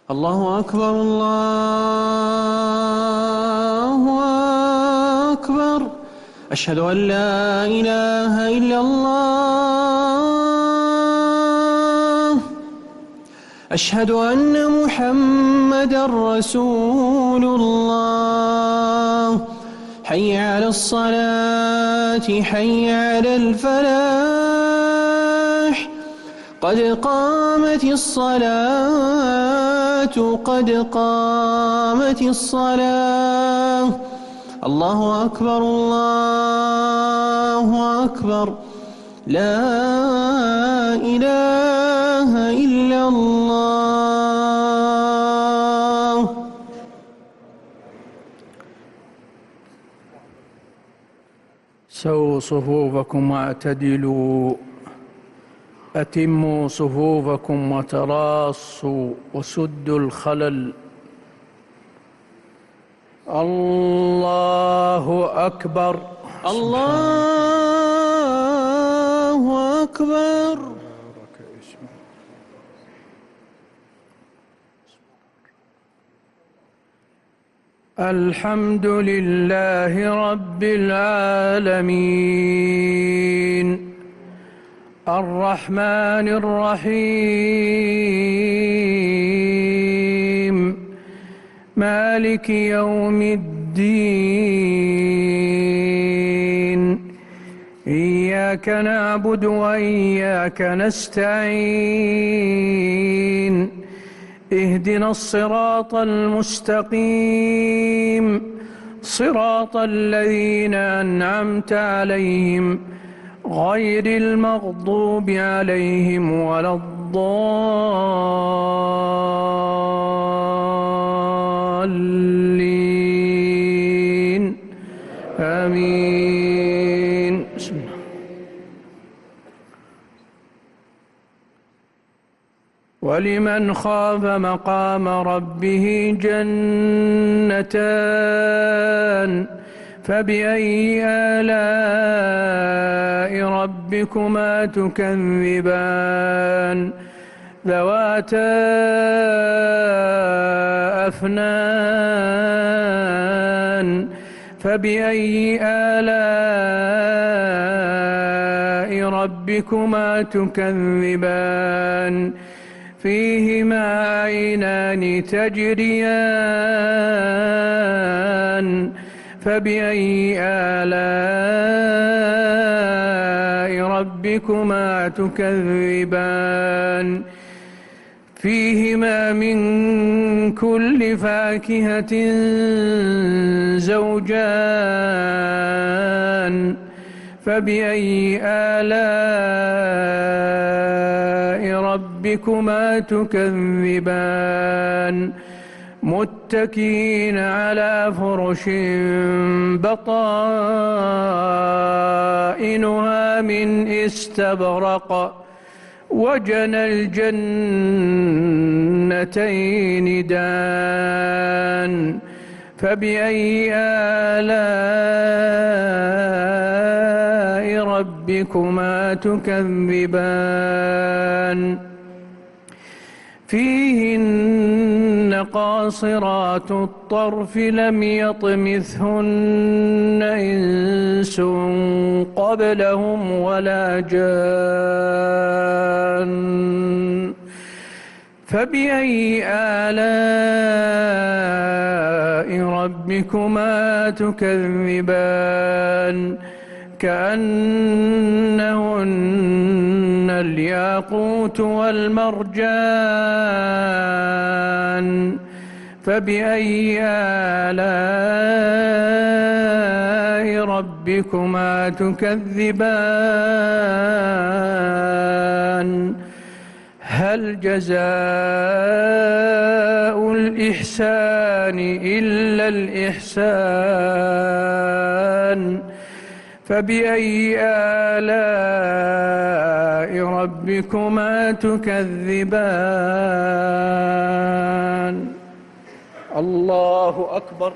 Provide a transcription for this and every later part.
الله أكبر الله أكبر. أشهد أن لا إله إلا الله. أشهد أن محمدًا رسول الله. حي على الصلاة حي على الفلاح. قد قامت الصلاة قد قامت الصلاة. الله أكبر الله أكبر. لا إله إلا الله. سووا صفوفكم واعتدلوا، أتموا صفوفكم وتراصوا وسدوا الخلل. الله أكبر. الله أكبر. الحمد لله رب العالمين، الرحمن الرحيم، مالك يوم الدين. إياك نعبد وإياك نستعين. اهدنا الصراط المستقيم، صراط الذين أنعمت عليهم غير المغضوب عليهم ولا الضالين. آمين. بسم الله. ولمن خاف مقام ربه جنتان، فبأي آلاء ربكما تكذبان؟ ذواتا أفنان، فبأي آلاء ربكما تكذبان؟ فيهما عينان تجريان، فبأي آلاء ربكما تكذبان؟ فيهما من كل فاكهة زوجان، فبأي آلاء ربكما تكذبان؟ متكئين على فرش بطائنها من استبرق، وجنى الجنتين دان. فبأي آلاء ربكما تكذبان؟ فيهن قاصرات الطرف لم يطمثهن إنس قبلهم ولا جان. فبأي آلاء ربكما تكذبان؟ كأنهن الياقوت والمرجان. فبأي آلاء ربكما تكذبان؟ هل جزاء الإحسان إلا الإحسان؟ فبأي آلاء ربكما تكذبان؟ الله أكبر.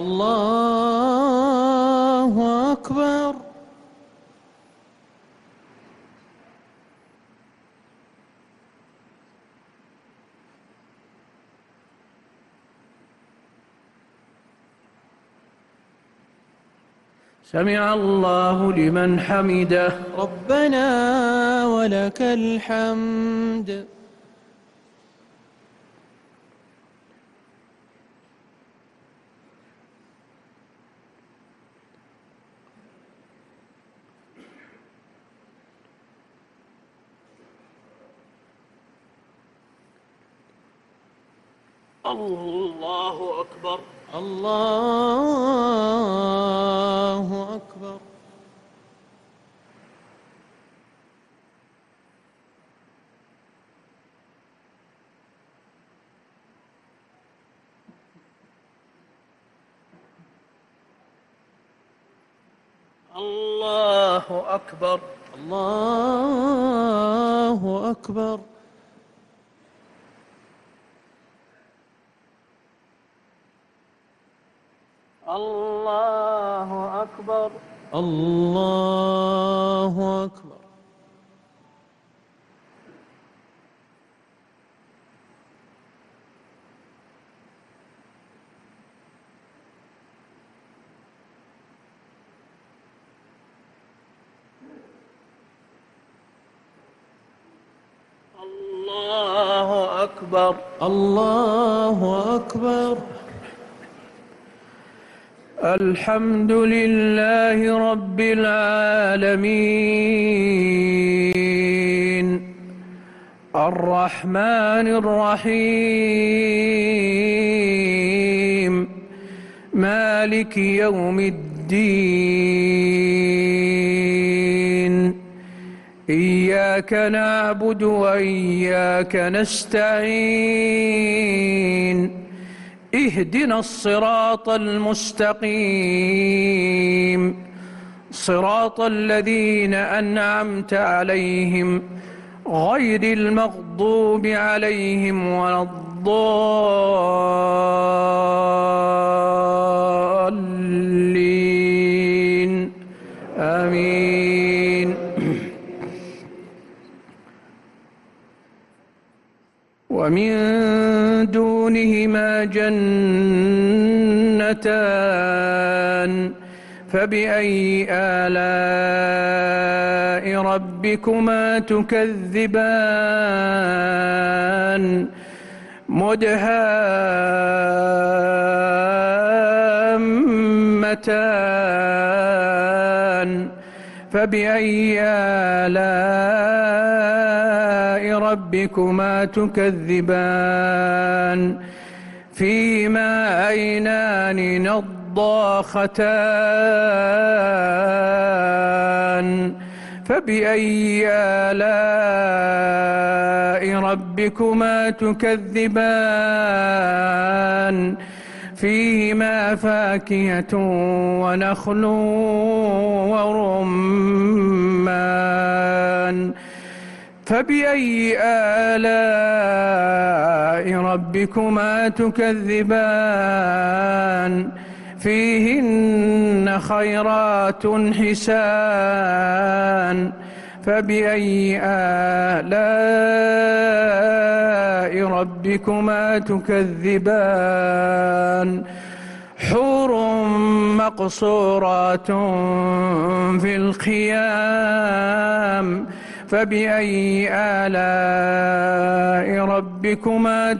الله أكبر. سمع الله لمن حمده. ربنا ولك الحمد. الله أكبر. الله أكبر. الله أكبر. الله أكبر. الله أكبر. الله أكبر. الله أكبر. الله أكبر. الحمد لله رب العالمين الرحمن الرحيم مالك يوم الدين إياك نعبد وإياك نستعين اهدنا الصراط المستقيم صراط الذين أنعمت عليهم غير المغضوب عليهم ولا الضالين آمين. ومن دونهما جنتان فبأي آلاء ربكما تكذبان مدهامتان فبأي آلاء ربكما تكذبان فيما عينان نضاختان فبأي آلاء ربكما تكذبان فيهما فاكهة ونخل ورمان فبأي آلاء ربكما تكذبان فيهن خيرات حسان فبأي آلاء ربكما تكذبان حور مقصورات في الخيام فبأي آلاء ربكما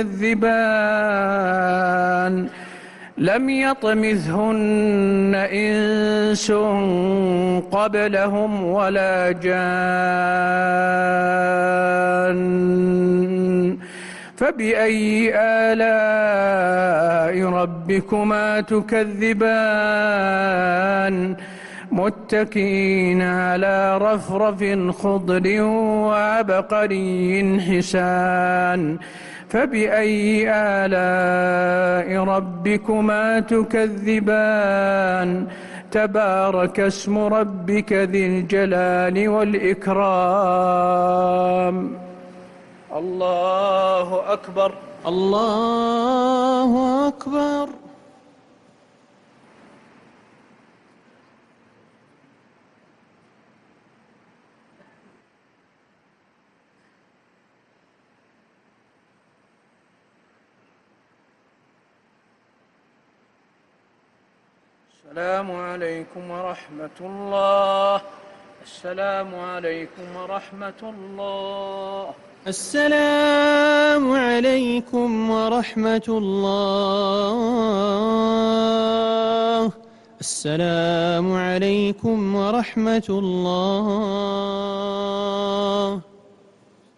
تكذبان لم يطمثهن إنس قبلهم ولا جان فبأي آلاء ربكما تكذبان متكئين على رفرف خضر وعبقري حسان فبأي آلاء ربكما تكذبان تبارك اسم ربك ذي الجلال والإكرام. الله أكبر. الله أكبر. السلام عليكم ورحمة الله. السلام عليكم ورحمة الله. السلام عليكم ورحمة الله. السلام عليكم ورحمة الله.